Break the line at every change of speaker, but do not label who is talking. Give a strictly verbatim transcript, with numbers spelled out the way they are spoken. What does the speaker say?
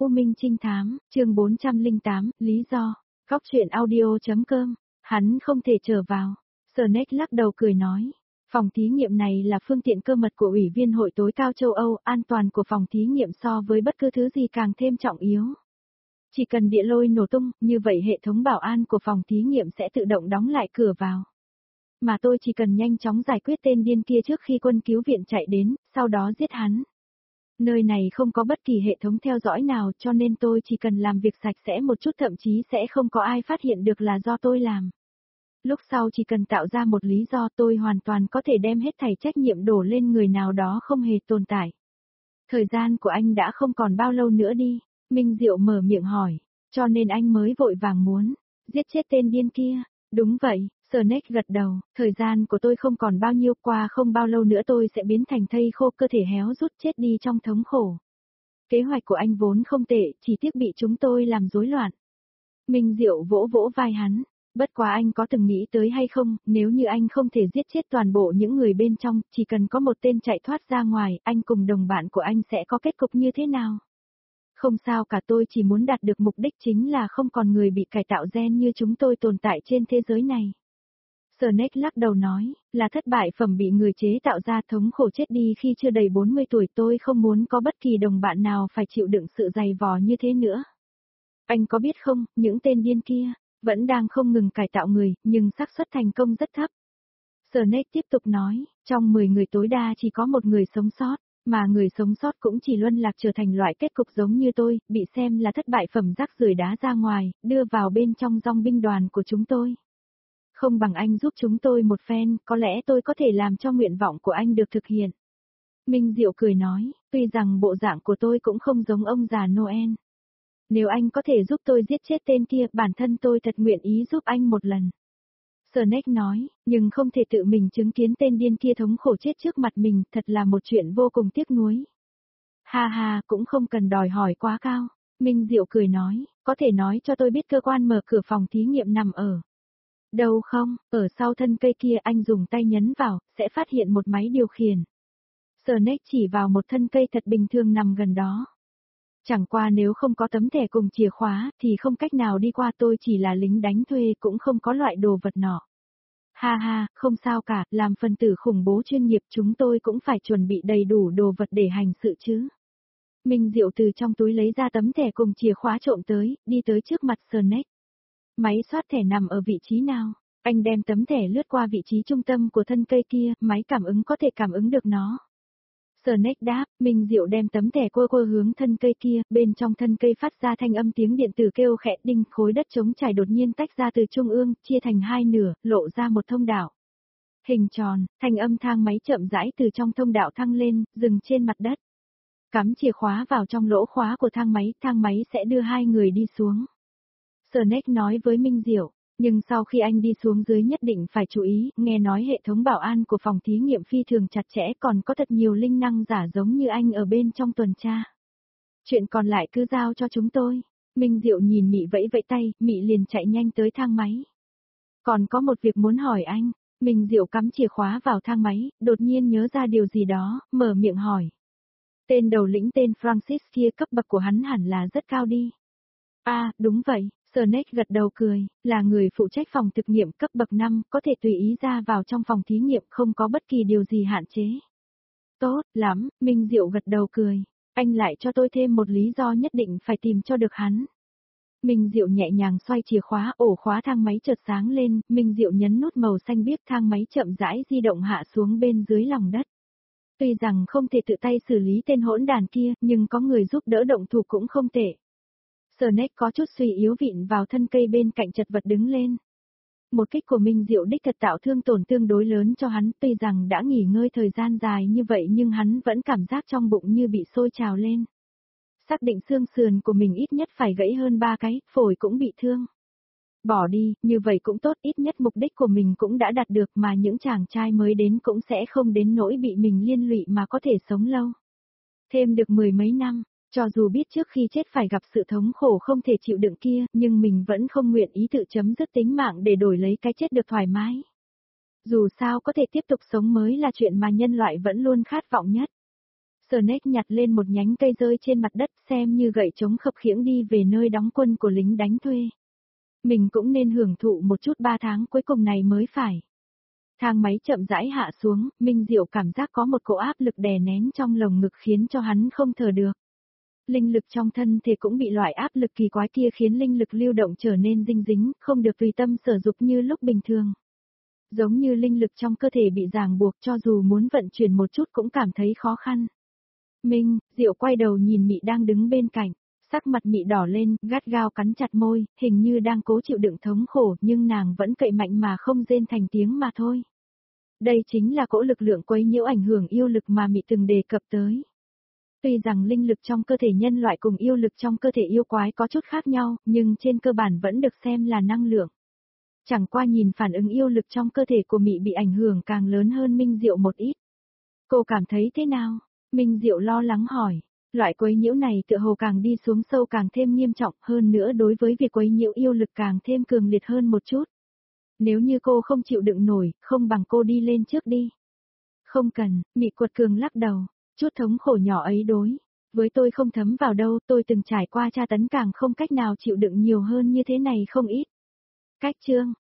U Minh Trinh Thám, chương bốn trăm lẻ tám, lý do. Góc truyện audio.com, hắn không thể trở vào. Snack lắc đầu cười nói. Phòng thí nghiệm này là phương tiện cơ mật của Ủy viên Hội tối cao châu Âu, an toàn của phòng thí nghiệm so với bất cứ thứ gì càng thêm trọng yếu. Chỉ cần địa lôi nổ tung, như vậy hệ thống bảo an của phòng thí nghiệm sẽ tự động đóng lại cửa vào. Mà tôi chỉ cần nhanh chóng giải quyết tên điên kia trước khi quân cứu viện chạy đến, sau đó giết hắn. Nơi này không có bất kỳ hệ thống theo dõi nào cho nên tôi chỉ cần làm việc sạch sẽ một chút, thậm chí sẽ không có ai phát hiện được là do tôi làm. Lúc sau chỉ cần tạo ra một lý do, tôi hoàn toàn có thể đem hết thảy trách nhiệm đổ lên người nào đó không hề tồn tại. Thời gian của anh đã không còn bao lâu nữa đi, Minh Diệu mở miệng hỏi, cho nên anh mới vội vàng muốn giết chết tên điên kia. Đúng vậy, Snack gật đầu, thời gian của tôi không còn bao nhiêu, qua không bao lâu nữa tôi sẽ biến thành thây khô, cơ thể héo rút chết đi trong thống khổ. Kế hoạch của anh vốn không tệ, chỉ tiếc bị chúng tôi làm rối loạn. Minh Diệu vỗ vỗ vai hắn, bất quá anh có từng nghĩ tới hay không, nếu như anh không thể giết chết toàn bộ những người bên trong, chỉ cần có một tên chạy thoát ra ngoài, anh cùng đồng bạn của anh sẽ có kết cục như thế nào? Không sao cả, tôi chỉ muốn đạt được mục đích chính là không còn người bị cải tạo gen như chúng tôi tồn tại trên thế giới này. Snack lắc đầu nói, là thất bại phẩm bị người chế tạo ra, thống khổ chết đi khi chưa đầy bốn mươi tuổi, tôi không muốn có bất kỳ đồng bạn nào phải chịu đựng sự dày vò như thế nữa. Anh có biết không, những tên điên kia, vẫn đang không ngừng cải tạo người, nhưng xác suất thành công rất thấp. Snack tiếp tục nói, trong mười người tối đa chỉ có một người sống sót, mà người sống sót cũng chỉ luân lạc trở thành loại kết cục giống như tôi, bị xem là thất bại phẩm rác rưởi đá ra ngoài, đưa vào bên trong dòng binh đoàn của chúng tôi. Không bằng anh giúp chúng tôi một phen, có lẽ tôi có thể làm cho nguyện vọng của anh được thực hiện. Minh Diệu cười nói, tuy rằng bộ dạng của tôi cũng không giống ông già Noel. Nếu anh có thể giúp tôi giết chết tên kia, bản thân tôi thật nguyện ý giúp anh một lần. Snack nói, nhưng không thể tự mình chứng kiến tên điên kia thống khổ chết trước mặt mình, thật là một chuyện vô cùng tiếc nuối. Ha ha, cũng không cần đòi hỏi quá cao. Minh Diệu cười nói, có thể nói cho tôi biết cơ quan mở cửa phòng thí nghiệm nằm ở đâu không? Ở sau thân cây kia, anh dùng tay nhấn vào, sẽ phát hiện một máy điều khiển. Snack chỉ vào một thân cây thật bình thường nằm gần đó. Chẳng qua nếu không có tấm thẻ cùng chìa khóa, thì không cách nào đi qua, tôi chỉ là lính đánh thuê, cũng không có loại đồ vật nọ. Ha ha, không sao cả, làm phần tử khủng bố chuyên nghiệp chúng tôi cũng phải chuẩn bị đầy đủ đồ vật để hành sự chứ. Minh Diệu từ trong túi lấy ra tấm thẻ cùng chìa khóa trộm tới, đi tới trước mặt Snack. Máy soát thẻ nằm ở vị trí nào? Anh đem tấm thẻ lướt qua vị trí trung tâm của thân cây kia, máy cảm ứng có thể cảm ứng được nó. Snack đáp, Minh Diệu đem tấm thẻ quơ quơ hướng thân cây kia, bên trong thân cây phát ra thanh âm tiếng điện tử kêu khẽ đinh, khối đất trống trải đột nhiên tách ra từ trung ương, chia thành hai nửa, lộ ra một thông đạo. Hình tròn, thanh âm thang máy chậm rãi từ trong thông đạo thăng lên, dừng trên mặt đất. Cắm chìa khóa vào trong lỗ khóa của thang máy, thang máy sẽ đưa hai người đi xuống. Snack nói với Minh Diệu, nhưng sau khi anh đi xuống dưới nhất định phải chú ý, nghe nói hệ thống bảo an của phòng thí nghiệm phi thường chặt chẽ, còn có thật nhiều linh năng giả giống như anh ở bên trong tuần tra. Chuyện còn lại cứ giao cho chúng tôi. Minh Diệu nhìn Mị vẫy vẫy tay, Mị liền chạy nhanh tới thang máy. Còn có một việc muốn hỏi anh. Minh Diệu cắm chìa khóa vào thang máy, đột nhiên nhớ ra điều gì đó, mở miệng hỏi. Tên đầu lĩnh tên Francis kia, cấp bậc của hắn hẳn là rất cao đi. À, đúng vậy. Snack gật đầu cười, là người phụ trách phòng thực nghiệm cấp bậc năm, có thể tùy ý ra vào trong phòng thí nghiệm, không có bất kỳ điều gì hạn chế. Tốt lắm, Minh Diệu gật đầu cười, anh lại cho tôi thêm một lý do nhất định phải tìm cho được hắn. Minh Diệu nhẹ nhàng xoay chìa khóa, ổ khóa thang máy chợt sáng lên, Minh Diệu nhấn nút màu xanh biếc, thang máy chậm rãi di động hạ xuống bên dưới lòng đất. Tuy rằng không thể tự tay xử lý tên hỗn đàn kia, nhưng có người giúp đỡ động thủ cũng không tệ. Snack có chút suy yếu vịn vào thân cây bên cạnh chật vật đứng lên. Một kích của Minh Diệu đích thật tạo thương tổn tương đối lớn cho hắn, tuy rằng đã nghỉ ngơi thời gian dài như vậy nhưng hắn vẫn cảm giác trong bụng như bị sôi trào lên. Xác định xương sườn của mình ít nhất phải gãy hơn ba cái, phổi cũng bị thương. Bỏ đi, như vậy cũng tốt, ít nhất mục đích của mình cũng đã đạt được, mà những chàng trai mới đến cũng sẽ không đến nỗi bị mình liên lụy mà có thể sống lâu. Thêm được mười mấy năm. Cho dù biết trước khi chết phải gặp sự thống khổ không thể chịu đựng kia, nhưng mình vẫn không nguyện ý tự chấm dứt tính mạng để đổi lấy cái chết được thoải mái. Dù sao có thể tiếp tục sống mới là chuyện mà nhân loại vẫn luôn khát vọng nhất. Snake nhặt lên một nhánh cây rơi trên mặt đất xem như gậy chống khập khiễng đi về nơi đóng quân của lính đánh thuê. Mình cũng nên hưởng thụ một chút ba tháng cuối cùng này mới phải. Thang máy chậm rãi hạ xuống, Minh Diệu cảm giác có một cỗ áp lực đè nén trong lồng ngực khiến cho hắn không thở được. Linh lực trong thân thể cũng bị loại áp lực kỳ quái kia khiến linh lực lưu động trở nên dinh dính, không được tùy tâm sở dục như lúc bình thường. Giống như linh lực trong cơ thể bị ràng buộc cho dù muốn vận chuyển một chút cũng cảm thấy khó khăn. Minh, Diệu quay đầu nhìn Mị đang đứng bên cạnh, sắc mặt Mị đỏ lên, gắt gao cắn chặt môi, hình như đang cố chịu đựng thống khổ nhưng nàng vẫn cậy mạnh mà không rên thành tiếng mà thôi. Đây chính là cỗ lực lượng quấy nhiễu ảnh hưởng yêu lực mà Mị từng đề cập tới. Tuy rằng linh lực trong cơ thể nhân loại cùng yêu lực trong cơ thể yêu quái có chút khác nhau, nhưng trên cơ bản vẫn được xem là năng lượng. Chẳng qua nhìn phản ứng yêu lực trong cơ thể của Mị bị ảnh hưởng càng lớn hơn Minh Diệu một ít. Cô cảm thấy thế nào? Minh Diệu lo lắng hỏi. Loại quấy nhiễu này tựa hồ càng đi xuống sâu càng thêm nghiêm trọng hơn nữa đối với việc quấy nhiễu yêu lực càng thêm cường liệt hơn một chút. Nếu như cô không chịu đựng nổi, không bằng cô đi lên trước đi. Không cần, Mị quật cường lắc đầu. Chút thống khổ nhỏ ấy đối với tôi không thấm vào đâu, tôi từng trải qua tra tấn càng không cách nào chịu đựng nhiều hơn như thế này không ít. Cách chương